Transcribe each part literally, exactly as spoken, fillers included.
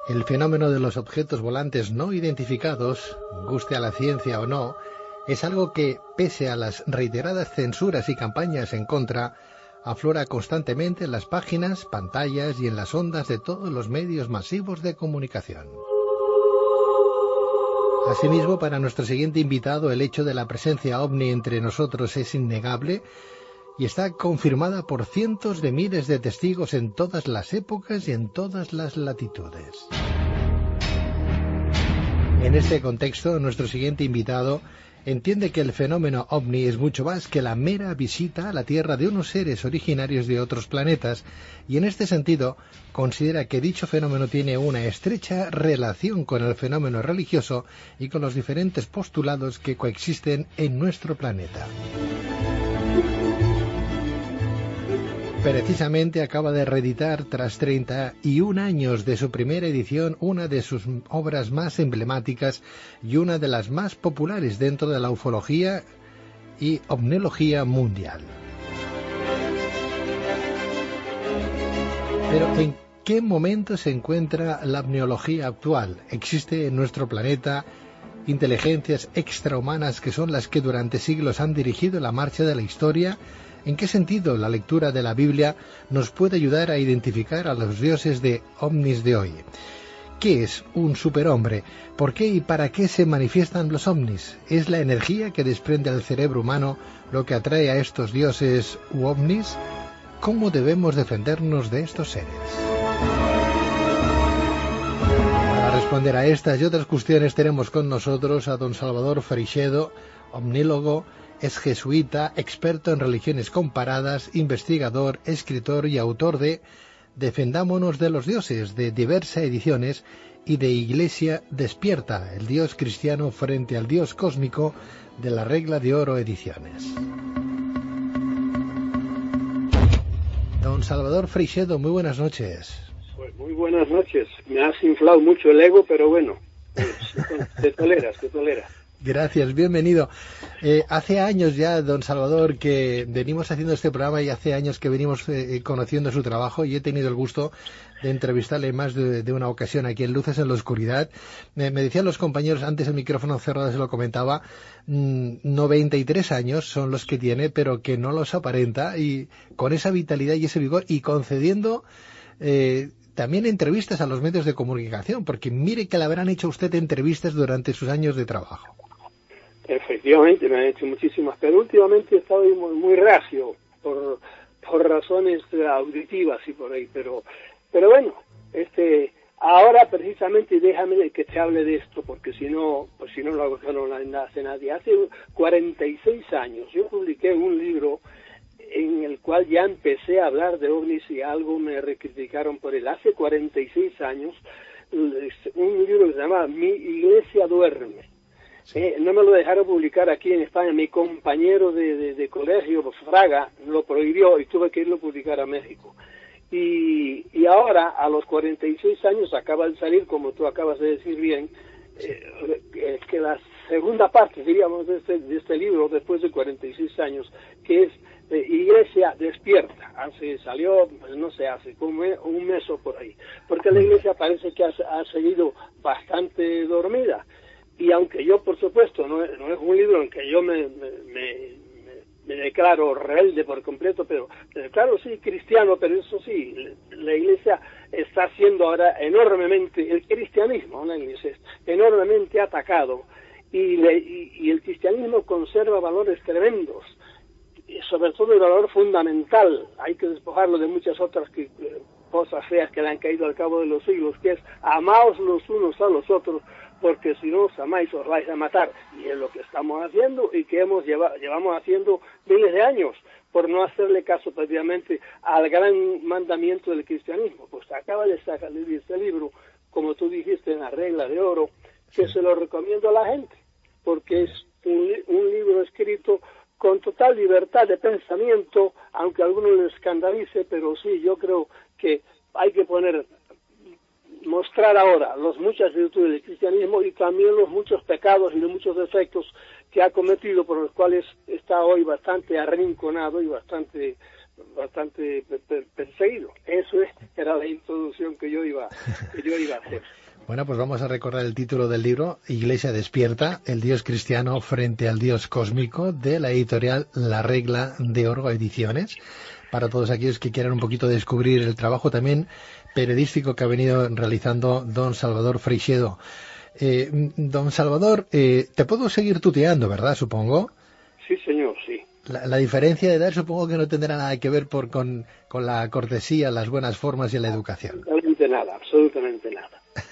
El fenómeno de los objetos volantes no identificados, guste a la ciencia o no, es algo que, pese a las reiteradas censuras y campañas en contra, aflora constantemente en las páginas, pantallas y en las ondas de todos los medios masivos de comunicación. Asimismo, para nuestro siguiente invitado, el hecho de la presencia ovni entre nosotros es innegable y está confirmada por cientos de miles de testigos en todas las épocas y en todas las latitudes. En este contexto, nuestro siguiente invitado entiende que el fenómeno ovni es mucho más que la mera visita a la Tierra de unos seres originarios de otros planetas, y en este sentido considera que dicho fenómeno tiene una estrecha relación con el fenómeno religioso y con los diferentes postulados que coexisten en nuestro planeta. Precisamente acaba de reeditar, tras treinta y un años de su primera edición, una de sus obras más emblemáticas y una de las más populares dentro de la ufología y ovniología mundial. Pero ¿en qué momento se encuentra la ovniología actual? ¿Existe en nuestro planeta inteligencias extrahumanas que son las que durante siglos han dirigido la marcha de la historia? ¿En qué sentido la lectura de la Biblia nos puede ayudar a identificar a los dioses de ovnis de hoy? ¿Qué es un superhombre? ¿Por qué y para qué se manifiestan los ovnis? ¿Es la energía que desprende el cerebro humano lo que atrae a estos dioses u ovnis? ¿Cómo debemos defendernos de estos seres? Para responder a estas y otras cuestiones tenemos con nosotros a don Salvador Freixedo, omnílogo, es jesuita, experto en religiones comparadas, investigador, escritor y autor de Defendámonos de los dioses, de diversas ediciones, y de Iglesia Despierta, el Dios cristiano frente al Dios cósmico, de la Regla de Oro ediciones. Don Salvador Freixedo, muy buenas noches. Pues muy buenas noches. Me has inflado mucho el ego, pero bueno, te toleras, te toleras. Gracias, bienvenido. Eh, hace años ya, don Salvador, que venimos haciendo este programa y hace años que venimos eh, conociendo su trabajo, y he tenido el gusto de entrevistarle más de, de una ocasión aquí en Luces en la Oscuridad. Me, me decían los compañeros, antes el micrófono cerrado se lo comentaba, mmm, noventa y tres años son los que tiene, pero que no los aparenta, y con esa vitalidad y ese vigor, y concediendo eh, también entrevistas a los medios de comunicación, porque mire que le habrán hecho a usted entrevistas durante sus años de trabajo. Efectivamente, me han hecho muchísimas, pero últimamente he estado muy, muy reacio por, por razones auditivas y por ahí, pero pero bueno, este ahora precisamente déjame que te hable de esto, porque si no, pues si no lo hago, no lo hace nadie. Hace cuarenta y seis años yo publiqué un libro en el cual ya empecé a hablar de ovnis y algo me recriticaron por él. Hace cuarenta y seis años, un libro que se llama Mi Iglesia Duerme. Eh, no me lo dejaron publicar aquí en España. Mi compañero de, de, de colegio, Fraga, lo prohibió y tuve que irlo a publicar a México. Y, y ahora, a los cuarenta y seis años, acaba de salir, como tú acabas de decir bien, eh, que la segunda parte, diríamos, de este, de este libro, después de cuarenta y seis años, que es eh, Iglesia Despierta. Hace, salió, pues no sé, hace como un mes o por ahí. Porque la Iglesia parece que ha, ha seguido bastante dormida. Y aunque yo, por supuesto, no es, no es un libro en que yo me, me, me, me declaro rebelde por completo, pero me declaro sí cristiano, pero eso sí, la Iglesia está siendo ahora enormemente, el cristianismo, la Iglesia es enormemente atacado, y, le, y, y el cristianismo conserva valores tremendos, y sobre todo el valor fundamental. Hay que despojarlo de muchas otras que, cosas feas que le han caído al cabo de los siglos, que es amaos los unos a los otros, porque si no os amáis os vais a matar, y es lo que estamos haciendo y que hemos lleva, llevamos haciendo miles de años por no hacerle caso prácticamente al gran mandamiento del cristianismo. Pues acaba de salir este libro, como tú dijiste, en la Regla de Oro, que se lo recomiendo a la gente, porque es un, un libro escrito con total libertad de pensamiento, aunque a algunos les escandalice, pero sí, yo creo que hay que poner mostrar ahora las muchas virtudes del cristianismo y también los muchos pecados y los muchos defectos que ha cometido, por los cuales está hoy bastante arrinconado y bastante bastante per perseguido. Eso es, era la introducción que yo iba, que yo iba a hacer. Bueno, pues vamos a recordar el título del libro, Iglesia despierta, el Dios cristiano frente al Dios cósmico, de la editorial La Regla de Oro Ediciones, para todos aquellos que quieran un poquito descubrir el trabajo también periodístico que ha venido realizando don Salvador Freixedo. Eh, don Salvador, eh, te puedo seguir tuteando, ¿verdad? Supongo. Sí, señor, sí. La, la diferencia de edad supongo que no tendrá nada que ver por, con, con la cortesía, las buenas formas y la educación. Absolutamente nada, absolutamente nada.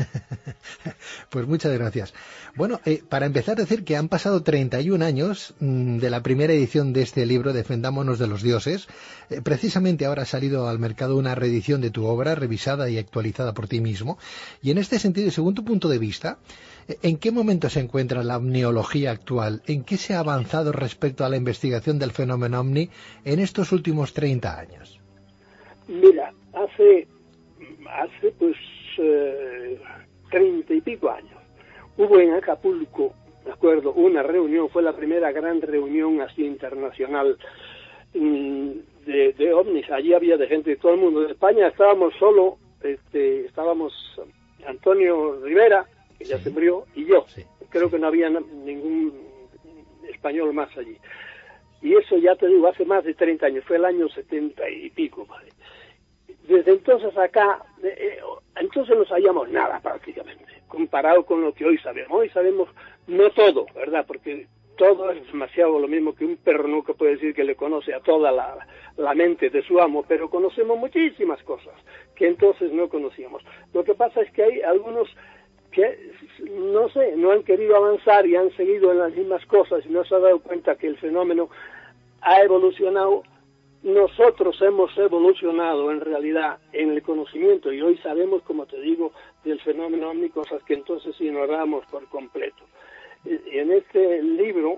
Pues muchas gracias. Bueno, eh, para empezar, decir que han pasado treinta y un años mmm, de la primera edición de este libro, Defendámonos de los dioses. Eh, precisamente ahora ha salido al mercado una reedición de tu obra, revisada y actualizada por ti mismo. Y en este sentido, según tu punto de vista, ¿en qué momento se encuentra la omniología actual? ¿En qué se ha avanzado respecto a la investigación del fenómeno ovni en estos últimos treinta años? Mira, hace, hace pues eh, treinta y pico años hubo en Acapulco, me acuerdo, una reunión, fue la primera gran reunión así internacional mmm, de, de ovnis. Allí había de gente de todo el mundo. De España estábamos solo, este, estábamos Antonio Rivera, que ya sí. se murió, y yo. Sí. Creo que no había ningún español más allí. Y eso ya te digo, hace más de treinta años, fue el año setenta y pico, ¿vale? Desde entonces acá, eh, entonces no sabíamos nada prácticamente, comparado con lo que hoy sabemos. Hoy sabemos no todo, ¿verdad? Porque todo es demasiado lo mismo que un perro nunca puede decir que le conoce a toda la, la mente de su amo, pero conocemos muchísimas cosas que entonces no conocíamos. Lo que pasa es que hay algunos que, no sé, no han querido avanzar y han seguido en las mismas cosas y no se han dado cuenta que el fenómeno ha evolucionado. Nosotros hemos evolucionado en realidad en el conocimiento y hoy sabemos, como te digo, del fenómeno ovni, cosas que entonces ignoramos por completo. Y en este libro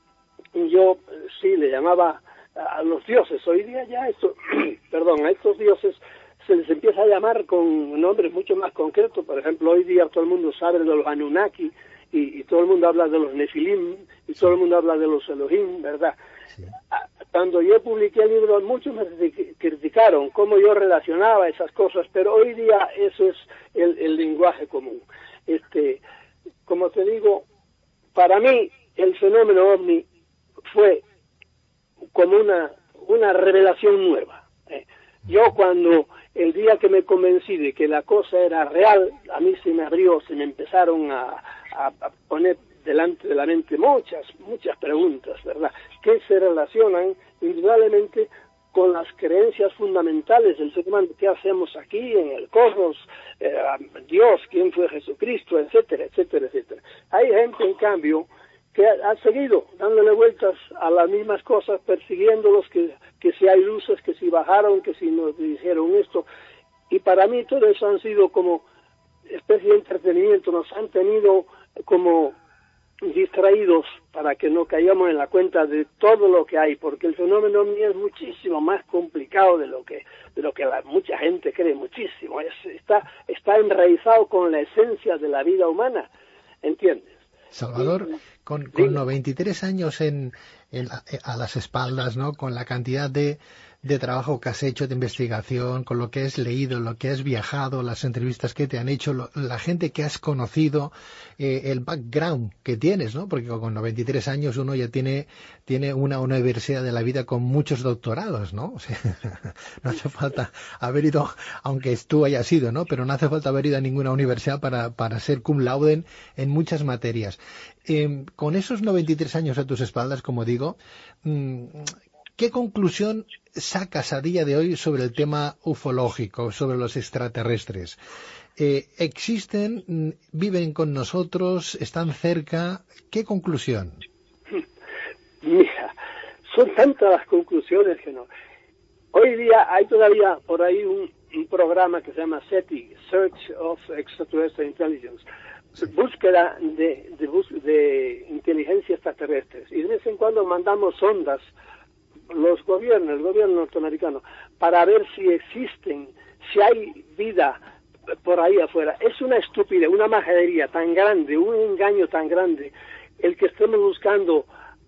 yo sí le llamaba a los dioses. Hoy día ya esto, perdón, a estos dioses se les empieza a llamar con nombres mucho más concretos. Por ejemplo, hoy día todo el mundo sabe de los Anunnaki y, y todo el mundo habla de los Nefilim y todo el mundo habla de los Elohim, ¿verdad? Sí. Cuando yo publiqué el libro, muchos me criticaron cómo yo relacionaba esas cosas, pero hoy día eso es el, el lenguaje común. Este, como te digo, para mí el fenómeno ovni fue como una, una revelación nueva. ¿eh? Yo cuando, el día que me convencí de que la cosa era real, a mí se me abrió, se me empezaron a, a, a poner delante de la mente muchas, muchas preguntas, ¿verdad?, que se relacionan indudablemente con las creencias fundamentales del ser humano. ¿Qué hacemos aquí en el cosmos? Eh, Dios, ¿quién fue Jesucristo? Etcétera, etcétera, etcétera. Hay gente, en cambio, que ha, ha seguido dándole vueltas a las mismas cosas, persiguiéndolos, que, que si hay luces, que si bajaron, que si nos dijeron esto. Y para mí todo eso han sido como especie de entretenimiento, nos han tenido como distraídos para que no caigamos en la cuenta de todo lo que hay, porque el fenómeno ovni es muchísimo más complicado de lo que de lo que la, mucha gente cree, muchísimo. Es, está está enraizado con la esencia de la vida humana, ¿entiendes? Salvador, con, con noventa y tres años en, en a las espaldas, ¿no?, con la cantidad de de trabajo que has hecho, de investigación, con lo que has leído, lo que has viajado, las entrevistas que te han hecho, lo, la gente que has conocido, eh, el background que tienes, ¿no? Porque con noventa y tres años uno ya tiene tiene una universidad de la vida con muchos doctorados, ¿no? O sea, no hace falta haber ido, aunque tú hayas ido, ¿no? Pero no hace falta haber ido a ninguna universidad para, para ser cum laude en, en muchas materias. Eh, con esos noventa y tres años a tus espaldas, como digo, mmm, ¿qué conclusión sacas a día de hoy sobre el tema ufológico, sobre los extraterrestres? Eh, ¿Existen, viven con nosotros, están cerca? ¿Qué conclusión? Mira, son tantas las conclusiones que no. Hoy día hay todavía por ahí un, un programa que se llama SETI, Search of Extraterrestrial Intelligence, sí. búsqueda de, de, bus de inteligencia extraterrestres. Y de vez en cuando mandamos sondas, los gobiernos, el gobierno norteamericano, para ver si existen, si hay vida por ahí afuera. Es una estupidez, una majadería tan grande, un engaño tan grande, el que estemos buscando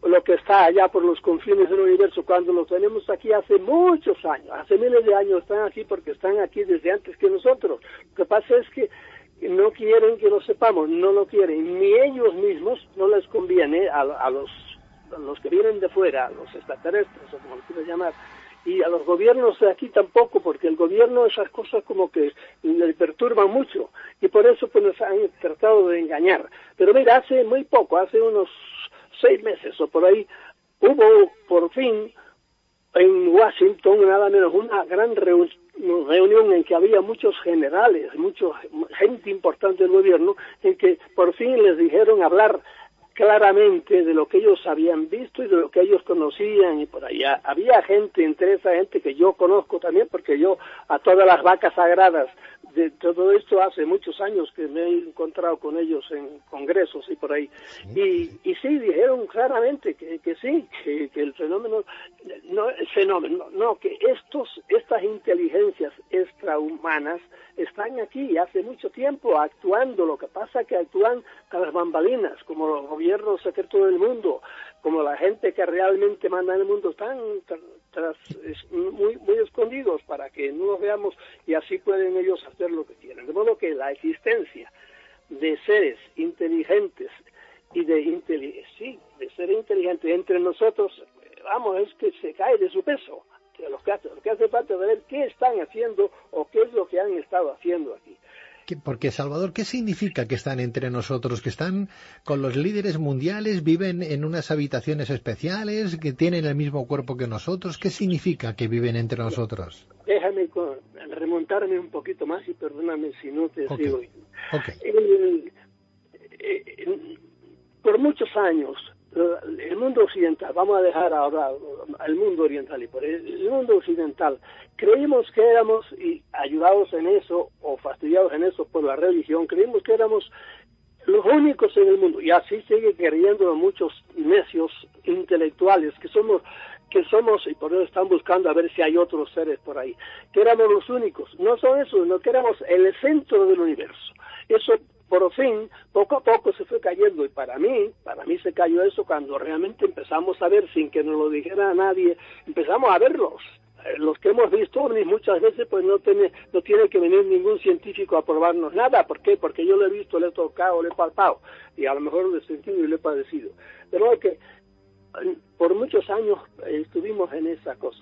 lo que está allá por los confines del universo, cuando lo tenemos aquí hace muchos años, hace miles de años están aquí porque están aquí desde antes que nosotros. Lo que pasa es que no quieren que lo sepamos, no lo quieren, ni ellos mismos, no les conviene a, a, los, a los que vienen de fuera, a los extraterrestres o como lo quieras llamar, y a los gobiernos de aquí tampoco, porque el gobierno esas cosas como que le perturban mucho, y por eso pues nos han tratado de engañar. Pero mira, hace muy poco, hace unos seis meses o por ahí, hubo por fin en Washington nada menos una gran reunión, reunión en que había muchos generales, mucha gente importante del gobierno, en que por fin les dijeron hablar claramente de lo que ellos habían visto y de lo que ellos conocían, y por allá había gente, entre esa gente que yo conozco también, porque yo a todas las vacas sagradas de todo esto hace muchos años que me he encontrado con ellos en congresos y por ahí, y, y sí, dijeron claramente que, que sí, que, que el fenómeno, no el fenómeno, no, que estos, estas inteligencias extrahumanas están aquí hace mucho tiempo actuando. Lo que pasa es que actúan a las bambalinas, como los gobiernos secretos del mundo, como la gente que realmente manda en el mundo, están tras, es, muy, muy escondidos para que no los veamos, y así pueden ellos hacer lo que quieren. De modo que la existencia de seres inteligentes y de inteli sí, de ser inteligentes entre nosotros, vamos, es que se cae de su peso. Lo que hace, lo que hace falta es ver qué están haciendo o qué es lo que han estado haciendo aquí. Porque, Salvador, ¿qué significa que están entre nosotros? ¿Que están con los líderes mundiales, viven en unas habitaciones especiales, que tienen el mismo cuerpo que nosotros? ¿Qué significa que viven entre nosotros? Déjame con, remontarme un poquito más y perdóname si no te okay. sigo. Okay. El, el, por muchos años, el mundo occidental, vamos a dejar ahora al mundo oriental, y por el, el mundo occidental, creímos que éramos, y ayudados en eso, o fastidiados en eso por la religión, creímos que éramos los únicos en el mundo, y así sigue creyendo muchos necios intelectuales, que somos, que somos, y por eso están buscando a ver si hay otros seres por ahí, que éramos los únicos. No son esos, sino que éramos el centro del universo. Eso, por fin, poco a poco se fue cayendo, y para mí, para mí se cayó eso cuando realmente empezamos a ver, sin que nos lo dijera nadie, empezamos a verlos. Los que hemos visto ovnis muchas veces, pues no tiene, no tiene que venir ningún científico a probarnos nada. ¿Por qué? Porque yo lo he visto, lo he tocado, lo he palpado, y a lo mejor lo he sentido y lo he padecido. De modo que por muchos años estuvimos en esa cosa.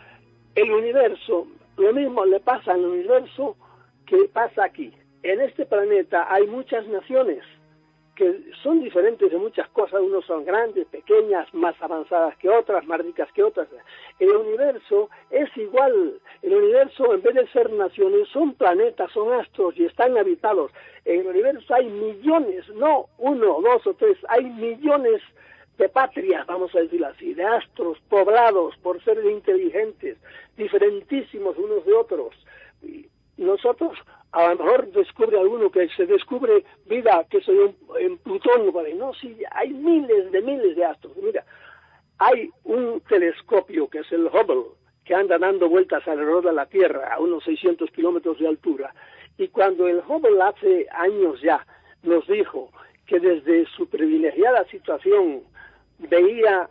El universo, lo mismo le pasa al universo que pasa aquí. En este planeta hay muchas naciones que son diferentes de muchas cosas. Unos son grandes, pequeñas, más avanzadas que otras, más ricas que otras. El universo es igual. El universo, en vez de ser naciones, son planetas, son astros y están habitados. En el universo hay millones, no uno, dos o tres, hay millones de patrias, vamos a decirlo así, de astros poblados por seres inteligentes, diferentísimos unos de otros. Y nosotros, a lo mejor descubre alguno que se descubre vida, que se en, en Plutón, ¿vale? No, sí, hay miles de miles de astros. Mira, hay un telescopio que es el Hubble, que anda dando vueltas alrededor de la Tierra a unos seiscientos kilómetros de altura, y cuando el Hubble hace años ya nos dijo que desde su privilegiada situación veía,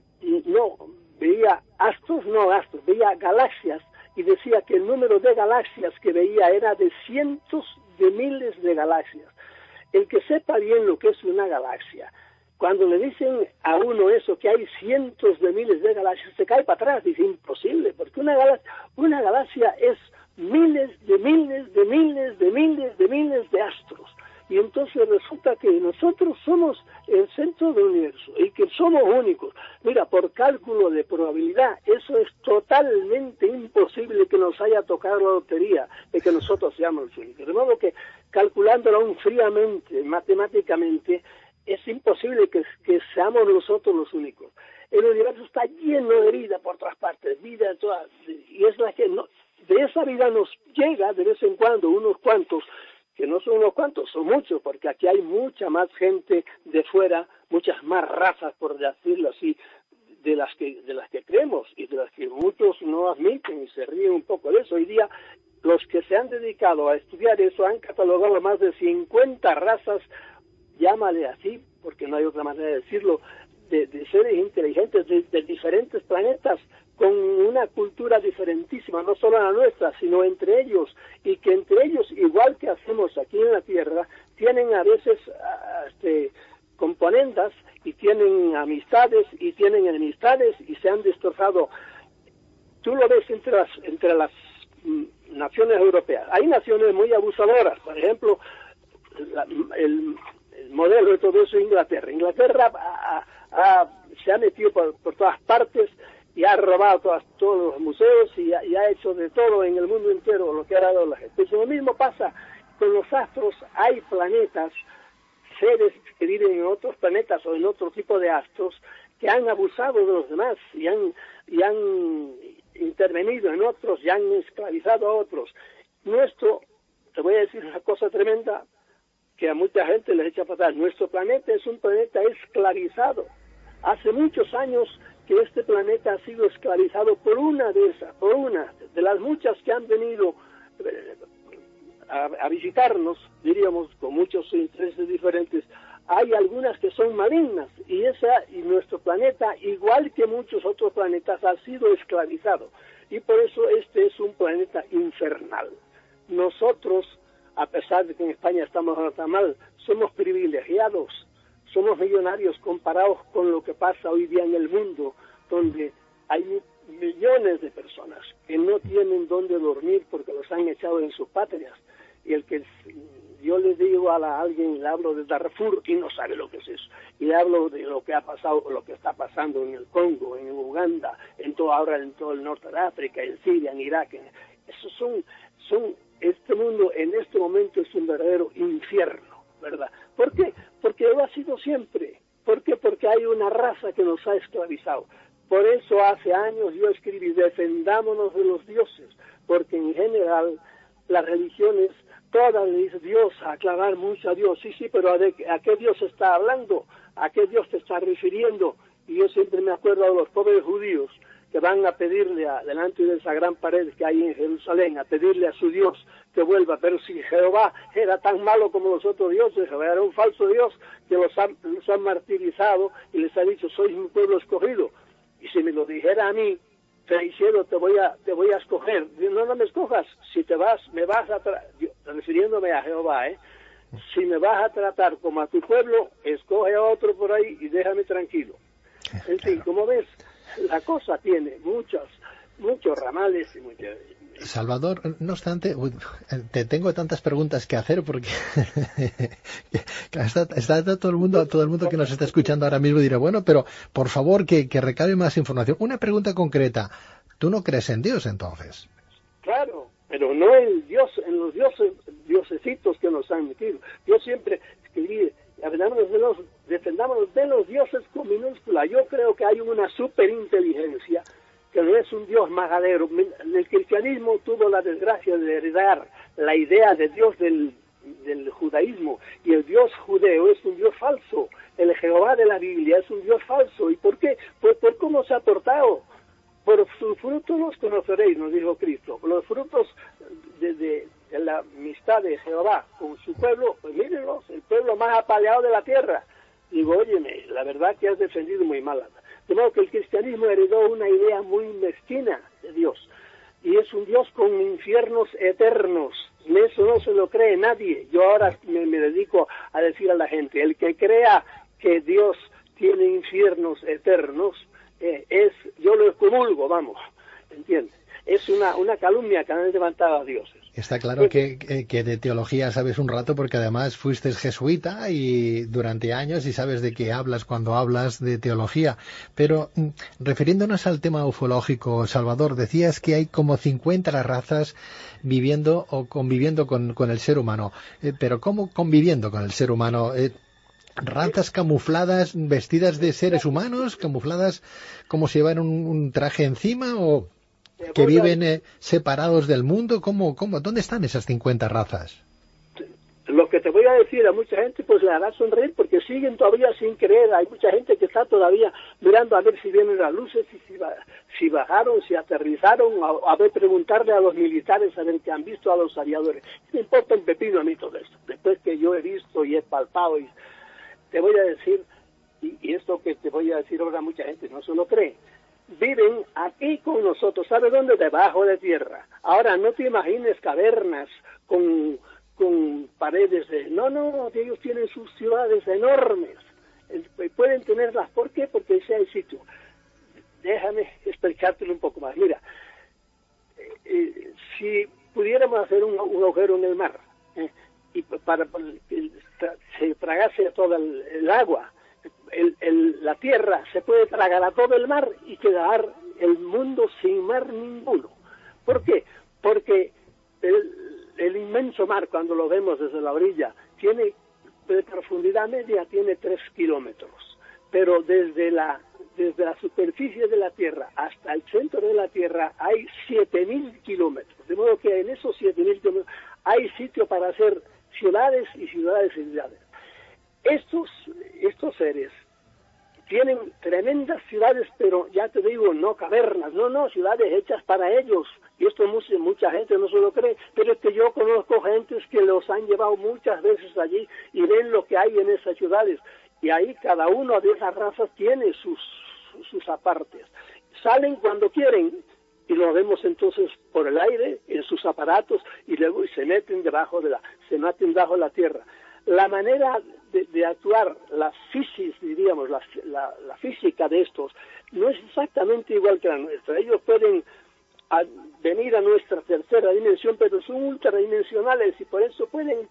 no, veía astros, no astros, veía galaxias, y decía que el número de galaxias que veía era de cientos de miles de galaxias. El que sepa bien lo que es una galaxia, cuando le dicen a uno eso, que hay cientos de miles de galaxias, se cae para atrás, dice imposible, porque una galaxia, una galaxia es miles de miles de miles de miles de miles de astros. Y entonces resulta que nosotros somos el centro del universo y que somos únicos. Mira, por cálculo de probabilidad, eso es totalmente imposible que nos haya tocado la lotería de que nosotros seamos los únicos. De modo que, calculándolo aún fríamente, matemáticamente, es imposible que, que seamos nosotros los únicos. El universo está lleno de vida por todas partes, vida de todas, y es la que no, de esa vida nos llega de vez en cuando unos cuantos, que no son unos cuantos, son muchos, porque aquí hay mucha más gente de fuera, muchas más razas, por decirlo así, de las que de las que creemos y de las que muchos no admiten y se ríen un poco de eso. Hoy día los que se han dedicado a estudiar eso han catalogado más de cincuenta razas, llámale así, porque no hay otra manera de decirlo, de, de seres inteligentes de, de diferentes planetas, con una cultura diferentísima, no solo la nuestra, sino entre ellos, y que entre ellos, igual que hacemos aquí en la Tierra, tienen a veces este, componendas, y tienen amistades, y tienen enemistades, y se han destrozado. Tú lo ves entre las, entre las mm, naciones europeas. Hay naciones muy abusadoras, por ejemplo, la, el, el modelo de todo eso es Inglaterra. Inglaterra ha, ha, se ha metido por, por todas partes, y ha robado todas, todos los museos y ha, y ha hecho de todo en el mundo entero lo que ha dado la gente. Pues lo mismo pasa con los astros. Hay planetas, seres que viven en otros planetas o en otro tipo de astros, que han abusado de los demás y han, y han intervenido en otros y han esclavizado a otros. Nuestro, te voy a decir una cosa tremenda que a mucha gente les echa para atrás, nuestro planeta es un planeta esclavizado. Hace muchos años que este planeta ha sido esclavizado por una de esas, por una de las muchas que han venido eh, a, a visitarnos, diríamos, con muchos intereses diferentes. Hay algunas que son malignas, y esa y nuestro planeta, igual que muchos otros planetas, ha sido esclavizado, y por eso este es un planeta infernal. Nosotros, a pesar de que en España estamos tan mal, somos privilegiados. Somos millonarios comparados con lo que pasa hoy día en el mundo, donde hay millones de personas que no tienen dónde dormir porque los han echado en sus patrias. Y el que yo le digo a, la, a alguien, le hablo de Darfur y no sabe lo que es eso. Y le hablo de lo que ha pasado, lo que está pasando en el Congo, en Uganda, en todo ahora en todo el norte de África, en Siria, en Irak. En, esos son, son, este mundo en este momento es un verdadero infierno, ¿verdad? ¿Por qué? Porque lo ha sido siempre. ¿Por qué? Porque hay una raza que nos ha esclavizado. Por eso hace años yo escribí, defendámonos de los dioses, porque en general las religiones, todas le dicen Dios, a aclarar mucho a Dios. Sí, sí, pero ¿a, de, ¿a qué Dios está hablando? ¿A qué Dios te está refiriendo? Y yo siempre me acuerdo de los pobres judíos que van a pedirle a, delante de esa gran pared que hay en Jerusalén, a pedirle a su Dios que vuelva. Pero si Jehová era tan malo como los otros dioses, Jehová era un falso Dios que los han, los han martirizado y les ha dicho, sois un pueblo escogido. Y si me lo dijera a mí, Feiciero, te voy a te voy a escoger. No, no me escojas. Si te vas, me vas a tratar, refiriéndome a Jehová, ¿eh? Si me vas a tratar como a tu pueblo, escoge a otro por ahí y déjame tranquilo. En fin, como ves, la cosa tiene muchos, muchos ramales y muchas... Salvador, no obstante, te tengo tantas preguntas que hacer porque está, está todo el mundo, todo el mundo que nos está escuchando ahora mismo dirá, bueno, pero por favor que, que recabe más información. Una pregunta concreta. ¿Tú no crees en Dios entonces? Claro, pero no en Dios, en los dioses, diosecitos que nos han metido. Yo siempre escribí, defendámonos de los, defendámonos de los dioses con minúscula. Yo creo que hay una superinteligencia que no es un Dios majadero. El cristianismo tuvo la desgracia de heredar la idea de Dios del, del judaísmo, y el Dios judeo es un Dios falso. El Jehová de la Biblia es un Dios falso. ¿Y por qué? Pues por cómo se ha portado. Por sus frutos los conoceréis, nos dijo Cristo. Por los frutos de, de, de la amistad de Jehová con su pueblo, pues mírenlos, el pueblo más apaleado de la tierra. Digo, óyeme, la verdad que has defendido muy mal. De modo que el cristianismo heredó una idea muy mezquina de Dios, y es un Dios con infiernos eternos, y eso no se lo cree nadie. Yo ahora me, me dedico a decir a la gente, el que crea que Dios tiene infiernos eternos, eh, es, yo lo excomulgo, vamos, ¿entiendes? Es una, una calumnia que han levantado a dioses. Está claro que, que, que de teología sabes un rato porque además fuiste jesuita y durante años y sabes de qué hablas cuando hablas de teología. Pero refiriéndonos al tema ufológico, Salvador, decías que hay como cincuenta razas viviendo o conviviendo con, con el ser humano. Eh, pero ¿cómo conviviendo con el ser humano? Eh, ¿Razas camufladas, vestidas de seres humanos, camufladas como si llevan un, un traje encima o...? ¿Que viven eh, separados del mundo? ¿Cómo, cómo, ¿Dónde están esas cincuenta razas? Lo que te voy a decir a mucha gente, pues le hará sonreír porque siguen todavía sin creer. Hay mucha gente que está todavía mirando a ver si vienen las luces, y si, si bajaron, si aterrizaron, a, a ver, preguntarle a los militares a ver que han visto a los aviadores. Me importa un pepino a mí todo esto. Después que yo he visto y he palpado, y te voy a decir y, y esto que te voy a decir ahora mucha gente no se lo cree, viven aquí con nosotros. ¿Sabes dónde? Debajo de tierra. Ahora, no te imagines cavernas con, con paredes de... No, no, ellos tienen sus ciudades enormes. Pueden tenerlas. ¿Por qué? Porque ese es el sitio. Déjame explicártelo un poco más. Mira, eh, eh, si pudiéramos hacer un, un agujero en el mar, eh, y para, para que se tragase todo el, el agua, el, el, la tierra se puede tragar a todo el mar y quedar el mundo sin mar ninguno. ¿Por qué? Porque el, el inmenso mar, cuando lo vemos desde la orilla, tiene de profundidad media tiene tres kilómetros, pero desde la desde la superficie de la Tierra hasta el centro de la Tierra hay siete mil kilómetros, de modo que en esos siete mil kilómetros hay sitio para hacer ciudades y ciudades y ciudades. Estos, estos seres tienen tremendas ciudades, pero ya te digo, no cavernas, no, no, ciudades hechas para ellos. Y esto mucha, mucha gente no se lo cree, pero es que yo conozco gentes que los han llevado muchas veces allí y ven lo que hay en esas ciudades. Y ahí cada uno de esas razas tiene sus, sus apartes. Salen cuando quieren y los vemos entonces por el aire, en sus aparatos, y luego y se meten debajo de la, se meten bajo la tierra. La manera de, de actuar, la física, diríamos, la, la, la física de estos, no es exactamente igual que la nuestra. Ellos pueden a venir a nuestra tercera dimensión, pero son ultradimensionales y por eso pueden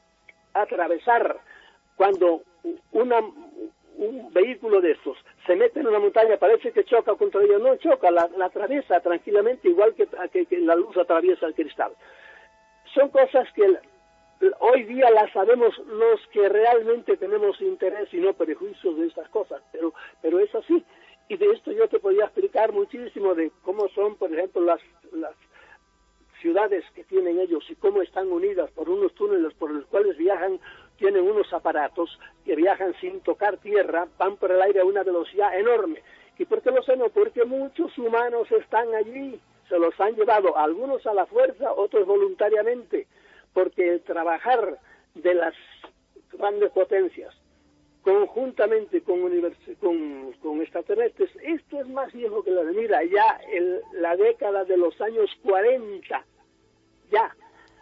atravesar cuando una, un vehículo de estos se mete en una montaña, parece que choca contra ella, no choca, la, la atraviesa tranquilamente, igual que, que, que la luz atraviesa el cristal. Son cosas que hoy día las sabemos los que realmente tenemos interés y no prejuicios de estas cosas, pero, pero es así. Y de esto yo te podría explicar muchísimo de cómo son, por ejemplo, las, las ciudades que tienen ellos y cómo están unidas por unos túneles por los cuales viajan, tienen unos aparatos que viajan sin tocar tierra, van por el aire a una velocidad enorme. ¿Y por qué lo sé? No, porque muchos humanos están allí, se los han llevado, algunos a la fuerza, otros voluntariamente, porque el trabajar de las grandes potencias conjuntamente con, con, con extraterrestres, esto es más viejo que la de mira, ya en la década de los años cuarenta, ya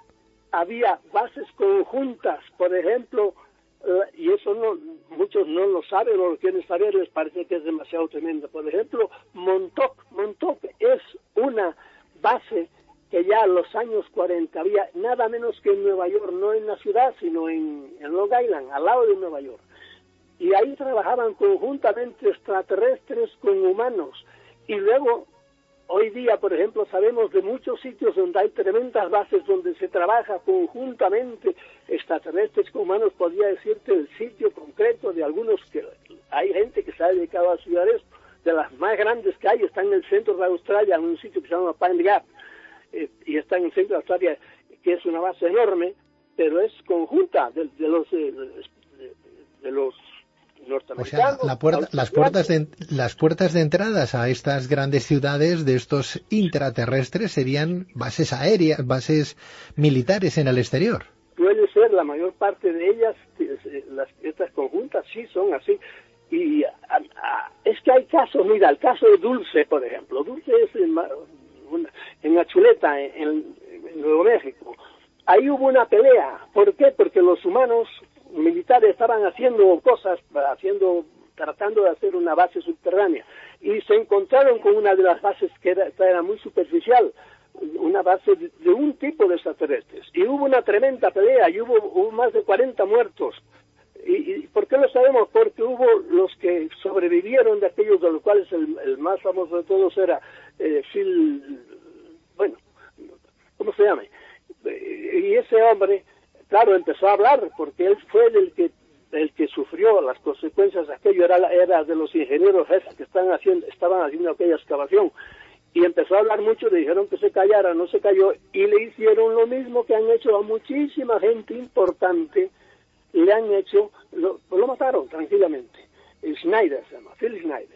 había bases conjuntas, por ejemplo, uh, y eso no muchos no lo saben o lo quieren saber, les parece que es demasiado tremendo. Por ejemplo, Montauk, Montauk es una base que ya en los años cuarenta había nada menos que en Nueva York, no en la ciudad, sino en, en Long Island, al lado de Nueva York. Y ahí trabajaban conjuntamente extraterrestres con humanos. Y luego, hoy día, por ejemplo, sabemos de muchos sitios donde hay tremendas bases donde se trabaja conjuntamente extraterrestres con humanos. Podría decirte el sitio concreto de algunos que hay gente que se ha dedicado a estudiar esto. De las más grandes que hay, están en el centro de Australia, en un sitio que se llama Pine Gap, eh, y está en el centro de Australia, que es una base enorme, pero es conjunta de, de los de, de, de los O sea, la puerta, las puertas de las puertas de entradas a estas grandes ciudades de estos intraterrestres serían bases aéreas, bases militares en el exterior. Puede ser, la mayor parte de ellas, las estas conjuntas sí son así. Y a, a, es que hay casos, mira, el caso de Dulce, por ejemplo. Dulce es en, en Achuleta, en, en Nuevo México. Ahí hubo una pelea. ¿Por qué? Porque los humanos militares estaban haciendo cosas, haciendo, tratando de hacer una base subterránea, y se encontraron con una de las bases que era, era muy superficial, una base de, de un tipo de extraterrestres, y hubo una tremenda pelea, y hubo, hubo más de cuarenta muertos. ¿Y, y por qué lo sabemos? Porque hubo los que sobrevivieron, de aquellos de los cuales el, el más famoso de todos era eh, Phil, bueno, ¿cómo se llama? Y ese hombre, claro, empezó a hablar, porque él fue el que el que sufrió las consecuencias de aquello, era, era de los ingenieros jefes que están haciendo, estaban haciendo aquella excavación, y empezó a hablar mucho, le dijeron que se callara, no se calló, y le hicieron lo mismo que han hecho a muchísima gente importante, le han hecho, lo, lo mataron tranquilamente. Schneider se llama, Phil Schneider,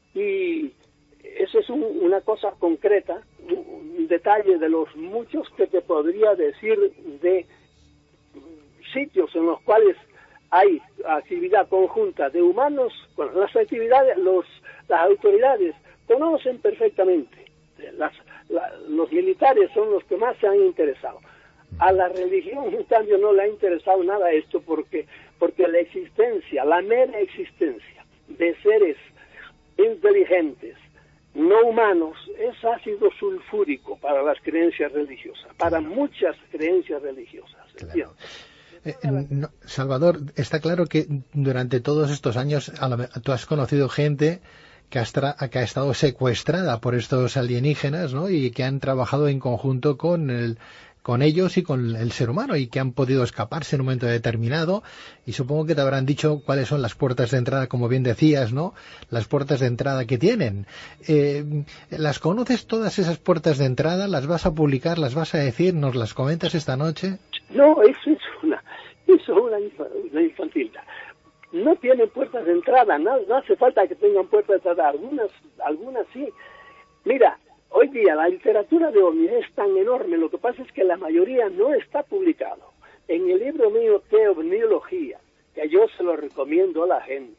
y eso es un, una cosa concreta, un, un detalle de los muchos que te podría decir de sitios en los cuales hay actividad conjunta de humanos, bueno, las actividades, los, las autoridades conocen perfectamente, las, la, los militares son los que más se han interesado. A la religión, en cambio, no le ha interesado nada esto, porque, porque la existencia, la mera existencia de seres inteligentes, no humanos, es ácido sulfúrico para las creencias religiosas, para muchas creencias religiosas. Claro. Eh, no, Salvador, está claro que durante todos estos años a lo, tú has conocido gente que ha, que ha estado secuestrada por estos alienígenas, ¿no? Y que han trabajado en conjunto con el con ellos y con el ser humano, y que han podido escaparse en un momento determinado, y supongo que te habrán dicho cuáles son las puertas de entrada, como bien decías, ¿no? Las puertas de entrada que tienen. Eh, ¿Las conoces todas esas puertas de entrada? ¿Las vas a publicar? ¿Las vas a decir? ¿Nos las comentas esta noche? No, eso es una, eso es una, una infantil. No tienen puertas de entrada, no, no hace falta que tengan puertas de entrada, algunas, algunas sí. Mira, hoy día la literatura de ovnis es tan enorme, lo que pasa es que la mayoría no está publicado. En el libro mío Teovniología, que yo se lo recomiendo a la gente,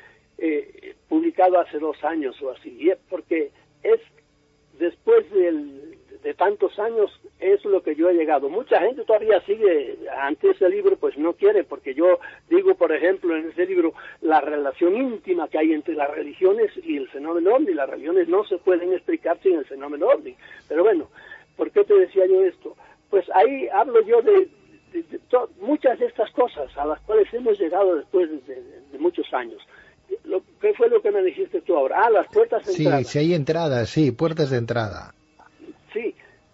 eh, publicado hace dos años o así, porque es después del, de tantos años es lo que yo he llegado. Mucha gente todavía sigue ante ese libro, pues no quiere, porque yo digo, por ejemplo, en ese libro, la relación íntima que hay entre las religiones y el fenómeno ovni. Las religiones no se pueden explicar sin el fenómeno ovni. Pero bueno, ¿por qué te decía yo esto? Pues ahí hablo yo de, de, de to, muchas de estas cosas a las cuales hemos llegado después de, de, de muchos años. Lo, ¿Qué fue lo que me dijiste tú ahora? Ah, las puertas de sí, entrada. Sí, si hay entradas, sí, puertas de entrada. Sí,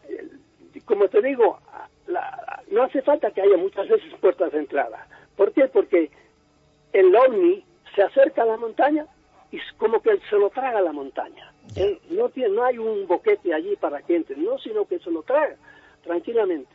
como te digo, la, no hace falta que haya muchas veces puertas de entrada. ¿Por qué? Porque el ovni se acerca a la montaña y como que se lo traga la montaña. Él no, tiene, no hay un boquete allí para que entre, no, sino que se lo traga tranquilamente.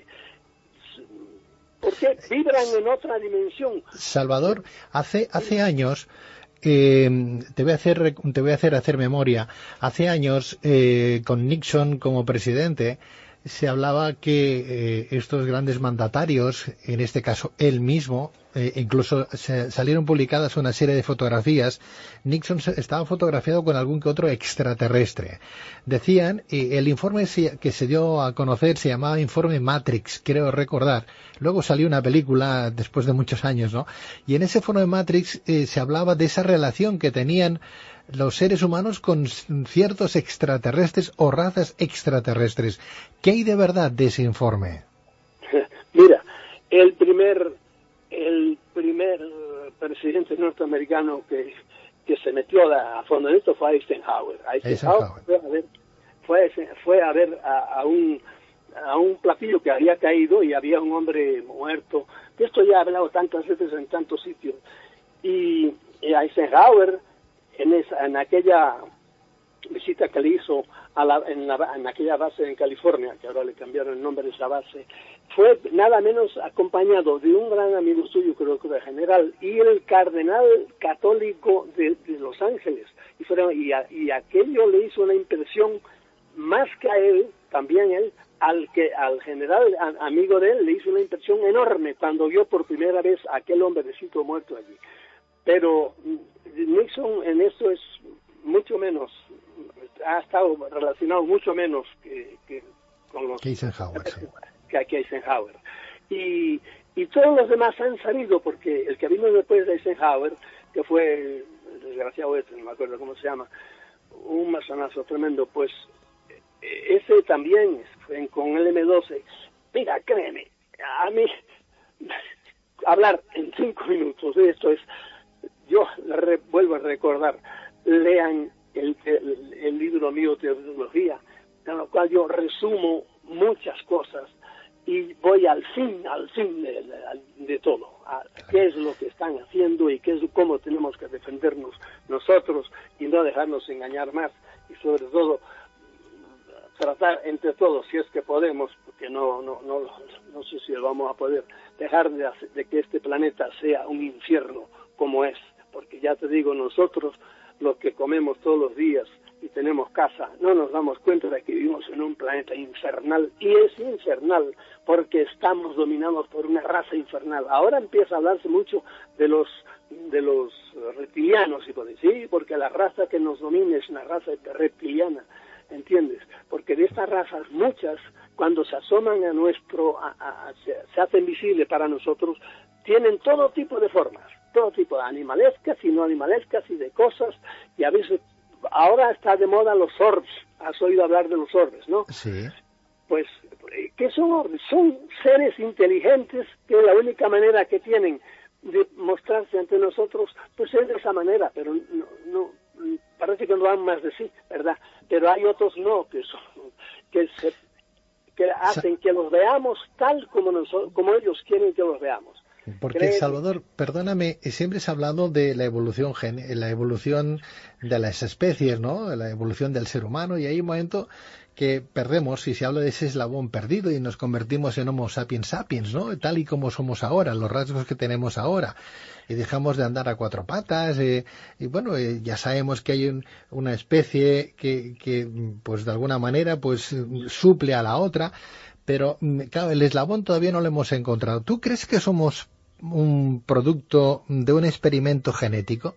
Porque vibran en otra dimensión. Salvador, hace, hace años... Eh, te voy a hacer te voy a hacer hacer memoria. Hace años, eh, con Nixon como presidente, se hablaba que eh, estos grandes mandatarios, en este caso él mismo, eh, incluso se salieron publicadas una serie de fotografías. Nixon estaba fotografiado con algún que otro extraterrestre. Decían, eh, el informe que se dio a conocer se llamaba Informe Matrix, creo recordar. Luego salió una película después de muchos años, ¿no? Y en ese Informe Matrix eh, se hablaba de esa relación que tenían los seres humanos con ciertos extraterrestres o razas extraterrestres. ¿Qué hay de verdad de ese informe? Mira, el primer el primer presidente norteamericano que, que se metió a fondo en esto fue Eisenhower. Eisenhower, Eisenhower. Fue a ver, fue, fue a, ver a, a un a un platillo que había caído y había un hombre muerto. De esto ya he hablado tantas veces en tantos sitios. Y, y Eisenhower, en, esa, en aquella visita que le hizo a la, en, la, en aquella base en California, que ahora le cambiaron el nombre de esa base, fue nada menos acompañado de un gran amigo suyo, creo que era general, y el cardenal católico de, de Los Ángeles. Y, fueron, y, a, y aquello le hizo una impresión más que a él, también él, al que al general a, amigo de él le hizo una impresión enorme cuando vio por primera vez a aquel hombrecito muerto allí. Pero Nixon en eso es mucho menos, ha estado relacionado mucho menos que, que con los que Eisenhower, sí. que, que Eisenhower. Y, y todos los demás han salido, porque el que vino después de Eisenhower, que fue el desgraciado este, no me acuerdo cómo se llama, un masonazo tremendo, pues ese también con el eme doce. Mira, créeme, a mí hablar en cinco minutos de esto es, yo re, vuelvo a recordar, lean el, el, el libro mío Teología, en lo cual yo resumo muchas cosas y voy al fin, al fin de, de, de todo, a qué es lo que están haciendo y qué es cómo tenemos que defendernos nosotros y no dejarnos engañar más, y sobre todo tratar entre todos, si es que podemos, porque no no no no sé si lo vamos a poder, dejar de, hacer, de que este planeta sea un infierno como es, porque ya te digo, nosotros los que comemos todos los días y tenemos casa, no nos damos cuenta de que vivimos en un planeta infernal, y es infernal porque estamos dominados por una raza infernal. Ahora empieza a hablarse mucho de los de los reptilianos, y por decir, porque la raza que nos domina es una raza reptiliana, ¿entiendes? Porque de estas razas muchas, cuando se asoman a nuestro, a, a, se, se hacen visibles para nosotros, tienen todo tipo de formas, todo tipo de animalescas y no animalescas y de cosas, y a veces, ahora está de moda los orbs, has oído hablar de los orbs, ¿no? Sí. Pues, ¿qué son orbs? Son seres inteligentes que la única manera que tienen de mostrarse ante nosotros, pues es de esa manera, pero no, no parece que no dan más de sí, ¿verdad? Pero hay otros no, que son, que se, que hacen que los veamos tal como nosotros, como ellos quieren que los veamos. Porque, Creen... Salvador, perdóname, siempre se ha hablado de la evolución gen la evolución de las especies, ¿no? La evolución del ser humano, y hay un momento que perdemos, y se habla de ese eslabón perdido, y nos convertimos en Homo sapiens sapiens, ¿no? Tal y como somos ahora, los rasgos que tenemos ahora, y dejamos de andar a cuatro patas, eh, y bueno, eh, ya sabemos que hay un, una especie que, que, pues de alguna manera, pues suple a la otra, pero claro, el eslabón todavía no lo hemos encontrado. ¿Tú crees que somos un producto de un experimento genético?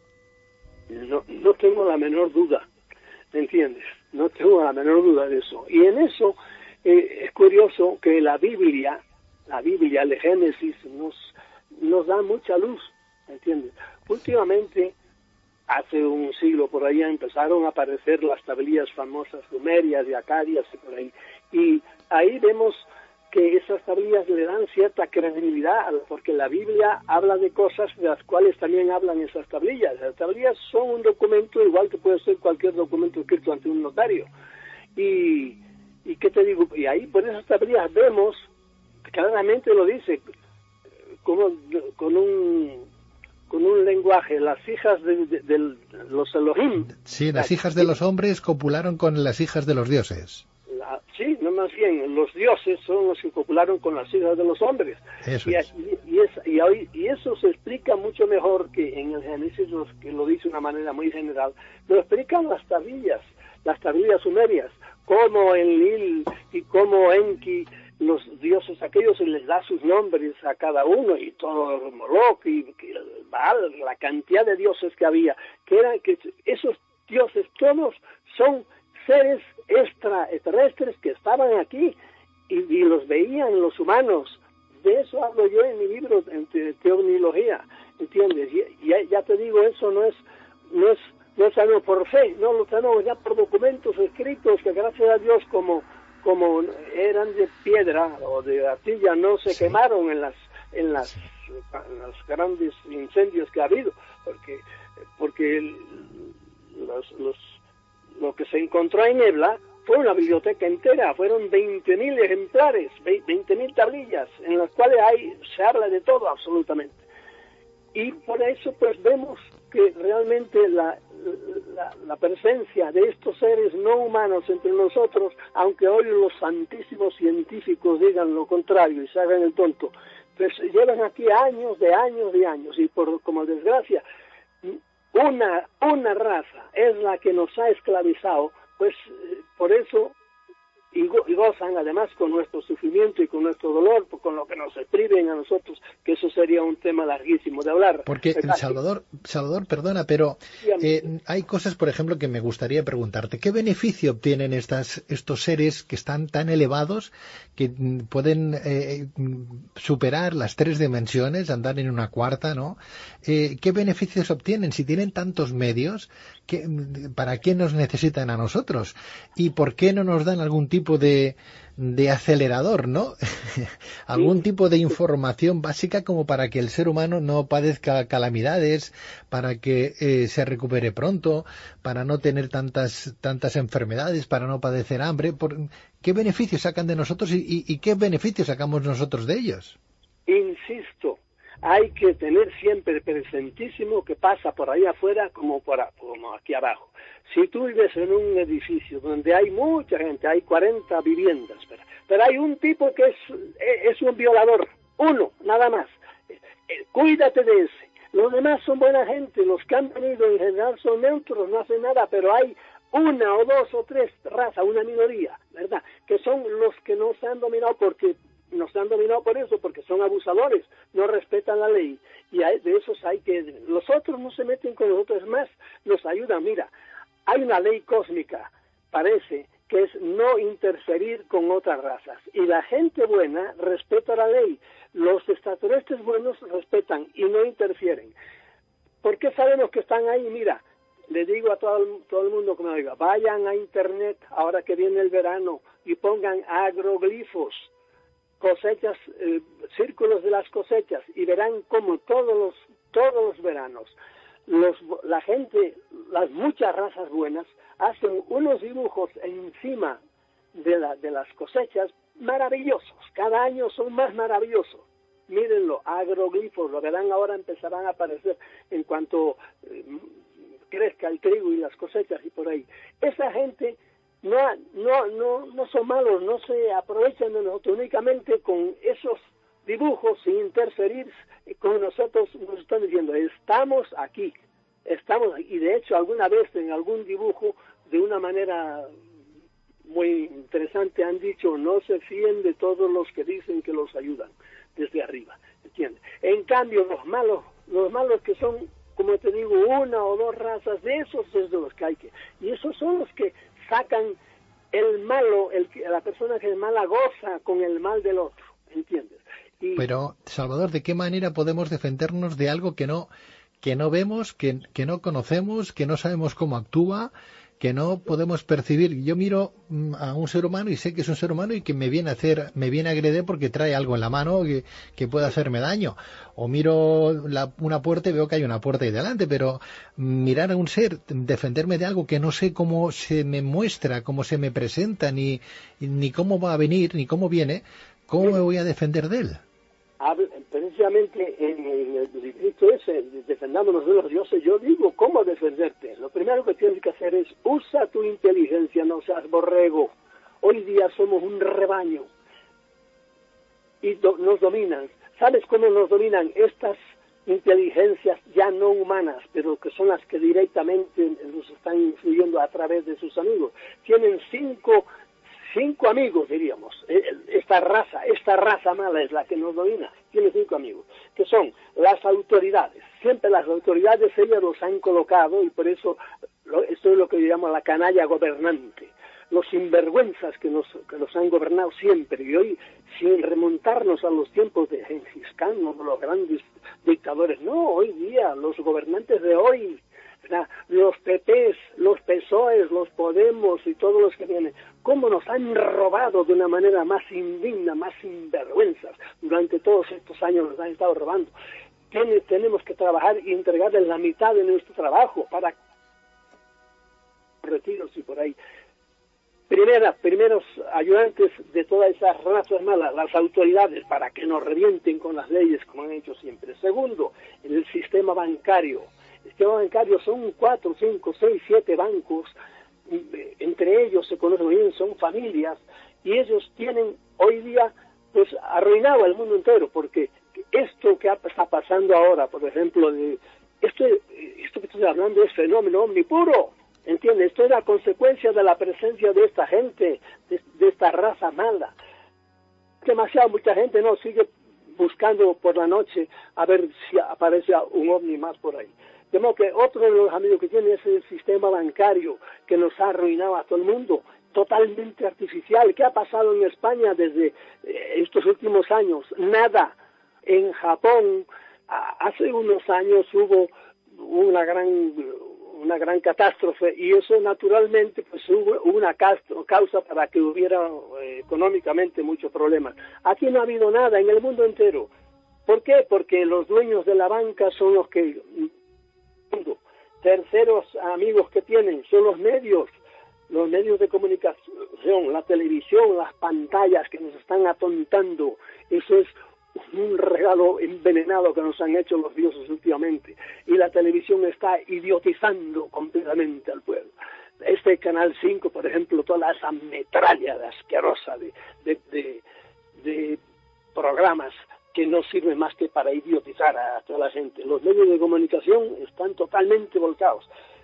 No, no tengo la menor duda, ¿me entiendes? No tengo la menor duda de eso. Y en eso eh, es curioso que la Biblia, la Biblia, el Génesis, nos, nos da mucha luz, ¿me entiendes? Últimamente, hace un siglo por allá, empezaron a aparecer las tablillas famosas sumerias y acadias y por ahí. Y ahí vemos que esas tablillas le dan cierta credibilidad, porque la Biblia habla de cosas de las cuales también hablan esas tablillas. Las tablillas son un documento igual que puede ser cualquier documento escrito ante un notario. Y, y ¿qué te digo? Y ahí por esas tablillas vemos, claramente lo dice, como con un... con un lenguaje, las hijas de, de, de los Elohim. Sí, las hijas de los hombres copularon con las hijas de los dioses. La, sí, no más bien, los dioses son los que copularon con las hijas de los hombres. Eso y, es. y, y, es, y, hoy, y eso se explica mucho mejor que en el Génesis, que lo dice de una manera muy general, lo explican las tablillas, las tablillas sumerias, como Enlil y como Enki, los dioses aquellos, se les da sus nombres a cada uno, y todo Moloch y, y Baal, la cantidad de dioses que había, que eran que esos dioses todos son seres extraterrestres que estaban aquí y, y los veían los humanos. De eso hablo yo en mi libro en te, Teognología, ¿entiendes? Y, y ya te digo, eso no es no es no es algo por fe, no lo tenemos ya por documentos escritos que gracias a Dios, como como eran de piedra o de arcilla, no se sí. quemaron en las en las en los grandes incendios que ha habido, porque porque los, los lo que se encontró en Ebla fue una biblioteca entera, fueron veinte mil ejemplares, veinte mil tablillas, en las cuales hay se habla de todo absolutamente. Y por eso pues vemos que realmente la, la, la presencia de estos seres no humanos entre nosotros, aunque hoy los santísimos científicos digan lo contrario y se hagan el tonto, pues llevan aquí años de años de años, y por como desgracia, una, una raza es la que nos ha esclavizado, pues por eso y, go y gozan además con nuestro sufrimiento y con nuestro dolor, con lo que nos escriben a nosotros, que eso sería un tema larguísimo de hablar. Porque, Salvador, Salvador, perdona, pero eh, hay cosas, por ejemplo, que me gustaría preguntarte. ¿Qué beneficio obtienen estas, estos seres que están tan elevados, que pueden eh, superar las tres dimensiones, andar en una cuarta, ¿no? Eh, ¿Qué beneficios obtienen si tienen tantos medios? ¿Qué, ¿Para qué nos necesitan a nosotros? ¿Y por qué no nos dan algún tipo de, de acelerador, ¿no? algún sí. tipo de información básica como para que el ser humano no padezca calamidades, para que eh, se recupere pronto, para no tener tantas tantas enfermedades, para no padecer hambre? ¿Por, ¿Qué beneficios sacan de nosotros y, y, y qué beneficios sacamos nosotros de ellos? Insisto, hay que tener siempre presentísimo que pasa por ahí afuera como, por, como aquí abajo. Si tú vives en un edificio donde hay mucha gente, hay cuarenta viviendas, pero, pero hay un tipo que es, es un violador, uno, nada más. Cuídate de ese. Los demás son buena gente, los que han venido en general son neutros, no hacen nada, pero hay una o dos o tres razas, una minoría, ¿verdad? Que son los que nos han dominado porque nos han dominado por eso, porque son abusadores, no respetan la ley. Y hay, de esos hay que... Los otros no se meten con nosotros, es más, nos ayudan. Mira, hay una ley cósmica, parece, que es no interferir con otras razas. Y la gente buena respeta la ley. Los extraterrestres buenos respetan y no interfieren. ¿Por qué sabemos que están ahí? Mira, le digo a todo el, todo el mundo que me oiga, vayan a internet ahora que viene el verano y pongan agroglifos, cosechas, eh, círculos de las cosechas, y verán cómo todos los, todos los veranos los, la gente, las muchas razas buenas, hacen unos dibujos encima de, la, de las cosechas maravillosos. Cada año son más maravillosos. Mírenlo, agroglifos, lo verán ahora, empezarán a aparecer en cuanto eh, crezca el trigo y las cosechas y por ahí. Esa gente no, no, no, no son malos, no se aprovechan de nosotros, únicamente con esos dibujos, sin interferir con nosotros, nos están diciendo, estamos aquí, estamos aquí. Y de hecho, alguna vez en algún dibujo, de una manera muy interesante, han dicho, no se fíen de todos los que dicen que los ayudan desde arriba, ¿entiendes? En cambio, los malos, los malos que son, como te digo, una o dos razas, de esos es de los que hay que, y esos son los que sacan el malo, el, la persona que es mala goza con el mal del otro, ¿entiendes? Y, pero, Salvador, ¿de qué manera podemos defendernos de algo que no, que no vemos, que, que no conocemos, que no sabemos cómo actúa, que no podemos percibir? Yo miro a un ser humano y sé que es un ser humano y que me viene a hacer, me viene a agredir porque trae algo en la mano que, que puede hacerme daño. O miro la, una puerta y veo que hay una puerta ahí delante, pero mirar a un ser, defenderme de algo que no sé cómo se me muestra, cómo se me presenta, ni, ni cómo va a venir, ni cómo viene, ¿cómo me voy a defender de él? Precisamente en el librito ese, defendándonos de los dioses, yo digo cómo defenderte. Lo primero que tienes que hacer es usa tu inteligencia, no seas borrego. Hoy día somos un rebaño y do, nos dominan. ¿Sabes cómo nos dominan estas inteligencias ya no humanas, pero que son las que directamente nos están influyendo a través de sus amigos? Tienen cinco Cinco amigos, diríamos. Esta raza, esta raza mala es la que nos domina. Tiene cinco amigos, que son las autoridades. Siempre las autoridades ellas los han colocado y por eso esto es lo que llamamos la canalla gobernante. Los sinvergüenzas que nos, que nos han gobernado siempre. Y hoy, sin remontarnos a los tiempos de Gengis Khan, ¿no? Los grandes dictadores. No, hoy día, los gobernantes de hoy, los P Ps, los P S O Es, los Podemos y todos los que vienen, cómo nos han robado de una manera más indigna, más sinvergüenzas. Durante todos estos años nos han estado robando. Ten, tenemos que trabajar y entregarles la mitad de nuestro trabajo para retiros y por ahí. Primera, primeros ayudantes de todas esas razas malas, las autoridades, para que nos revienten con las leyes como han hecho siempre. Segundo, el sistema bancario. El sistema bancario son cuatro, cinco, seis, siete bancos, entre ellos se conocen bien, son familias, y ellos tienen hoy día pues arruinado al mundo entero, porque esto que está pasando ahora, por ejemplo, de, esto, esto que estoy hablando es fenómeno omnipuro, ¿entiendes? Esto es la consecuencia de la presencia de esta gente, de, de esta raza mala. Demasiado, mucha gente no sigue buscando por la noche a ver si aparece un ovni más por ahí. De modo que otro de los amigos que tiene es el sistema bancario que nos ha arruinado a todo el mundo, totalmente artificial. ¿Qué ha pasado en España desde eh, estos últimos años? Nada. En Japón, a, hace unos años hubo una gran una gran catástrofe y eso naturalmente pues hubo una causa para que hubiera eh, económicamente muchos problemas. Aquí no ha habido nada en el mundo entero. ¿Por qué? Porque los dueños de la banca son los que... Terceros amigos que tienen son los medios, los medios de comunicación, la televisión, las pantallas que nos están atontando. Eso es un regalo envenenado que nos han hecho los dioses últimamente. Y la televisión está idiotizando completamente al pueblo. Este Canal cinco, por ejemplo, toda esa metralla de asquerosa de, de, de, de programas que no sirve más que para idiotizar a toda la gente. Los medios de comunicación están totalmente volcados.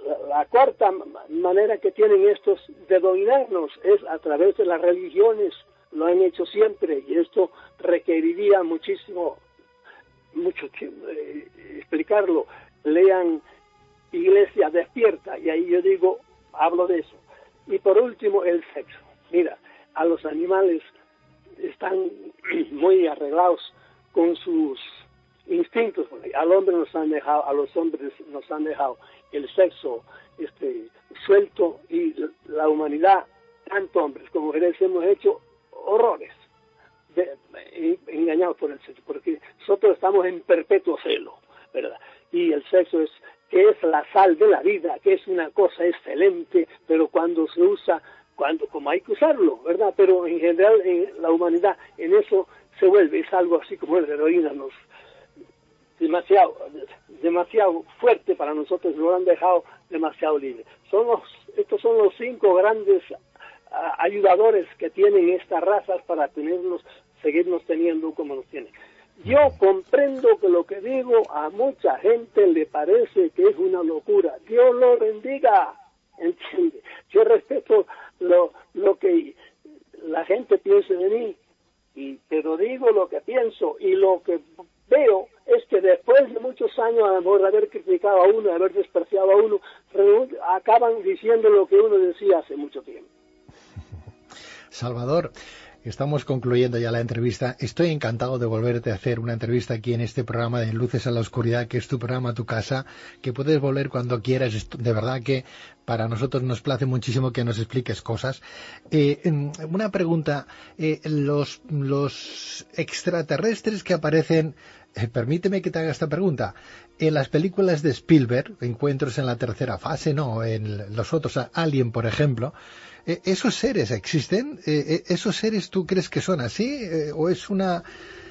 la, la cuarta manera que tienen estos de dominarnos es a través de las religiones. Lo han hecho siempre y esto requeriría muchísimo, mucho tiempo eh, explicarlo. Lean Iglesia Despierta y ahí yo digo, hablo de eso. Y por último, el sexo. Mira, a los animales están muy arreglados con sus instintos. Al hombre nos han dejado, a los hombres nos han dejado el sexo este suelto y la humanidad, tanto hombres como mujeres, hemos hecho horrores de, de, engañados por el sexo, porque nosotros estamos en perpetuo celo, ¿verdad? Y el sexo es que es la sal de la vida, que es una cosa excelente, pero cuando se usa, cuando como hay que usarlo, ¿verdad? Pero en general en la humanidad en eso se vuelve, es algo así como la heroína, nos demasiado demasiado fuerte para nosotros, nos lo han dejado demasiado libre. Son los, estos son los cinco grandes uh, ayudadores que tienen estas razas para tenernos, seguirnos teniendo como nos tienen. Yo comprendo que lo que digo a mucha gente le parece que es una locura. Dios lo bendiga, ¿entiende? Yo respeto lo, lo que la gente piense de mí, y, pero digo lo que pienso y lo que veo es que después de muchos años, a lo mejor de haber criticado a uno, de haber despreciado a uno, acaban diciendo lo que uno decía hace mucho tiempo. Salvador, estamos concluyendo ya la entrevista. Estoy encantado de volverte a hacer una entrevista aquí en este programa de Luces a la Oscuridad, que es tu programa, tu casa, que puedes volver cuando quieras. De verdad que para nosotros nos place muchísimo que nos expliques cosas. Eh, una pregunta, eh, los, los extraterrestres que aparecen, eh, permíteme que te haga esta pregunta, en las películas de Spielberg, Encuentros en la tercera fase, no, en los otros, Alien, por ejemplo, ¿esos seres existen? ¿Esos seres tú crees que son así? ¿O es una...?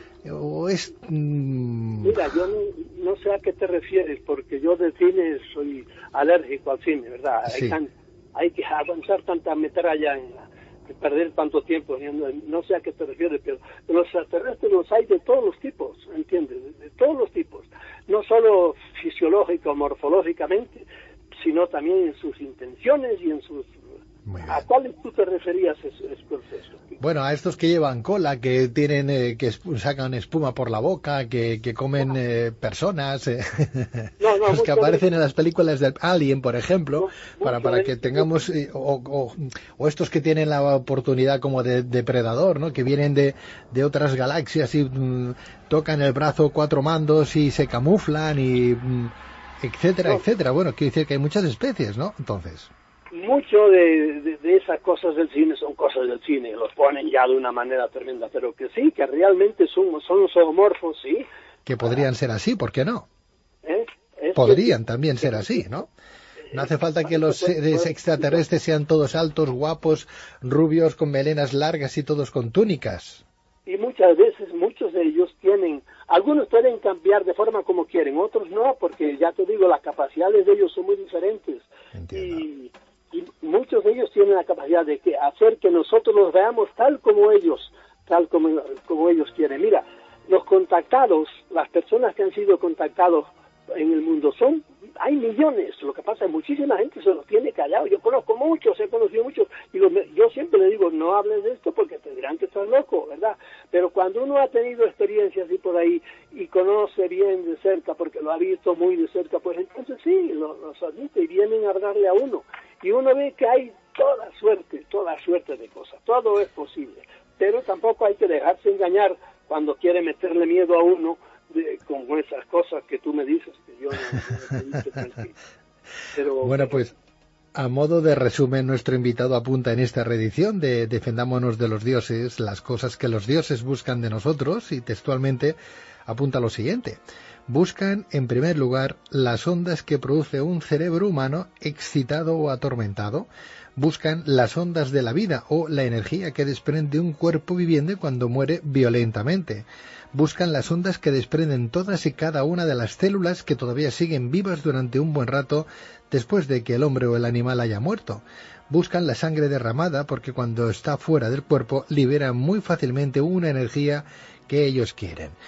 o es mmm... Mira, yo no, no sé a qué te refieres, porque yo de cine soy alérgico al cine, ¿verdad? Sí. Hay, tan, hay que avanzar tanta metralla en, en perder tanto tiempo. No, no sé a qué te refieres, pero los extraterrestres los hay de todos los tipos, ¿entiendes? De, de todos los tipos. No solo fisiológico, morfológicamente, sino también en sus intenciones y en sus... ¿A cuáles tú te referías, Scorsese? Bueno, a estos que llevan cola, que tienen, eh, que sacan espuma por la boca, que, que comen eh, personas, eh. no, no, los que aparecen de... en las películas del Alien, por ejemplo, no, para para que tengamos, eh, o, o, o estos que tienen la oportunidad como de depredador, ¿no? Que vienen de, de otras galaxias y mm, tocan el brazo cuatro mandos y se camuflan y mm, etcétera, no. etcétera. Bueno, quiere decir que hay muchas especies, ¿no? Entonces... Mucho de, de, de esas cosas del cine son cosas del cine, los ponen ya de una manera tremenda, pero que sí, que realmente son, son zoomorfos, sí. Que podrían ser así, ¿por qué no? ¿Eh? Podrían que, también ser así, ¿no? No hace falta que los seres extraterrestres sean todos altos, guapos, rubios, con melenas largas y todos con túnicas. Y muchas veces, muchos de ellos tienen, algunos pueden cambiar de forma como quieren, otros no, porque ya te digo, las capacidades de ellos son muy diferentes. Entiendo. Y... y muchos de ellos tienen la capacidad de que hacer que nosotros los veamos tal como ellos, tal como, como ellos quieren. Mira, los contactados, las personas que han sido contactados en el mundo son, hay millones. Lo que pasa es que muchísima gente se los tiene callados. Yo conozco muchos, he conocido muchos, y los, yo siempre le digo, no hables de esto porque te dirán que estás loco, ¿verdad? Pero cuando uno ha tenido experiencias así por ahí y conoce bien de cerca, porque lo ha visto muy de cerca, pues entonces sí, lo, los admite y vienen a hablarle a uno. Y uno ve que hay toda suerte, toda suerte de cosas, todo es posible, pero tampoco hay que dejarse engañar cuando quiere meterle miedo a uno de, con esas cosas que tú me dices, que yo no, no, no, no pero, bueno, pues a modo de resumen, nuestro invitado apunta en esta reedición de Defendámonos de los dioses, las cosas que los dioses buscan de nosotros, y textualmente apunta lo siguiente: buscan, en primer lugar, las ondas que produce un cerebro humano excitado o atormentado. Buscan las ondas de la vida o la energía que desprende un cuerpo viviente cuando muere violentamente. Buscan las ondas que desprenden todas y cada una de las células que todavía siguen vivas durante un buen rato después de que el hombre o el animal haya muerto. Buscan la sangre derramada porque cuando está fuera del cuerpo libera muy fácilmente una energía que ellos quieren.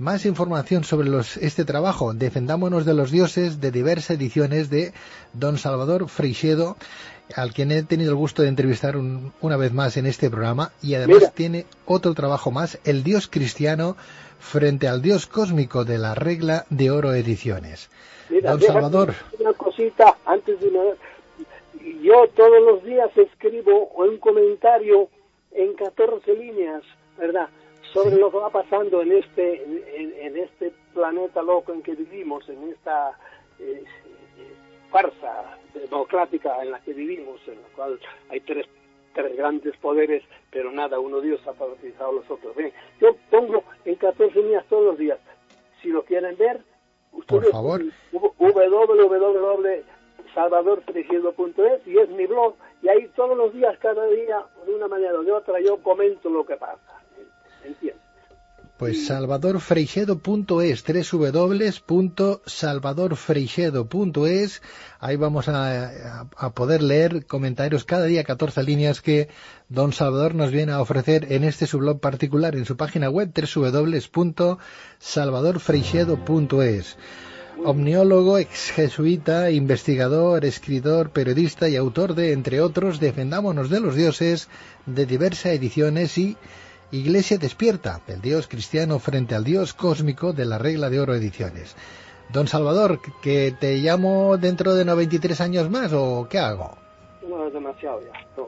Más información sobre los, este trabajo, Defendámonos de los dioses, de diversas ediciones de don Salvador Freixedo, al quien he tenido el gusto de entrevistar un, una vez más en este programa, y además Mira. tiene otro trabajo más, El Dios cristiano frente al Dios cósmico, de la Regla de Oro Ediciones. Mira, don Salvador. Una cosita antes de una... Yo todos los días escribo un comentario en catorce líneas, ¿verdad?, sobre sí. lo que va pasando en este en, en este planeta loco en que vivimos, en esta eh, farsa democrática en la que vivimos, en la cual hay tres tres grandes poderes, pero nada, uno Dios ha favorizado a los otros. Bien, yo pongo en catorce líneas todos los días. Si lo quieren ver, ustedes, por favor, w w w punto salvador freixedo punto es, y es mi blog, y ahí todos los días, cada día, de una manera o de otra, yo comento lo que pasa. ¿Entiendes? Pues salvador freixedo punto es, w w w punto salvador freixedo punto es. Ahí vamos a, a, a poder leer comentarios cada día, catorce líneas que don Salvador nos viene a ofrecer en este su blog particular, en su página web, w w w punto salvador freixedo punto es. Omniólogo, ex jesuita, investigador, escritor, periodista y autor de, entre otros, Defendámonos de los dioses, de diversas ediciones, y Iglesia despierta, el Dios cristiano frente al Dios cósmico, de la Regla de Oro Ediciones. Don Salvador, ¿que te llamo dentro de noventa y tres años más o qué hago? No, es demasiado ya. No.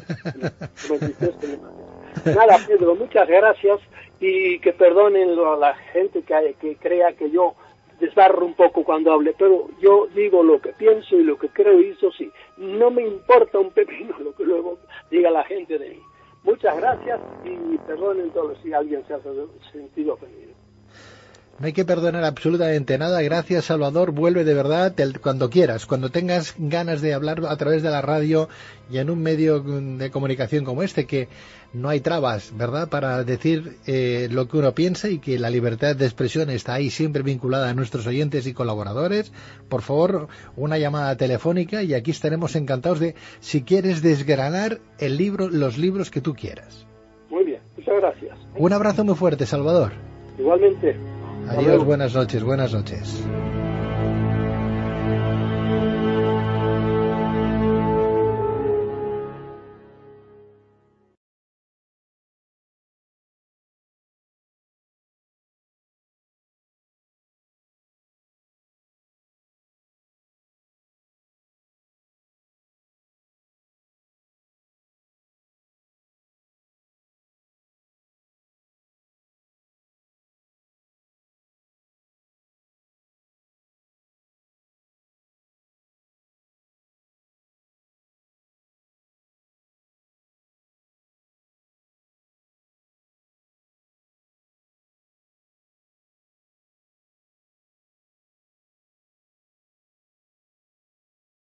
Nada, Pedro, muchas gracias, y que perdonen a la gente que, que crea que yo desbarro un poco cuando hable, pero yo digo lo que pienso y lo que creo, y eso sí, no me importa un pepino lo que luego diga la gente de mí. Muchas gracias, y perdonen todos si alguien se ha sentido ofendido. No hay que perdonar absolutamente nada. Gracias, Salvador. Vuelve de verdad cuando quieras, cuando tengas ganas de hablar a través de la radio y en un medio de comunicación como este, que no hay trabas, ¿verdad?, para decir eh, lo que uno piensa, y que la libertad de expresión está ahí siempre vinculada a nuestros oyentes y colaboradores. Por favor, una llamada telefónica y aquí estaremos encantados de, si quieres, desgranar el libro, los libros que tú quieras. Muy bien, muchas gracias. Un abrazo muy fuerte, Salvador. Igualmente. Adiós, buenas noches, buenas noches.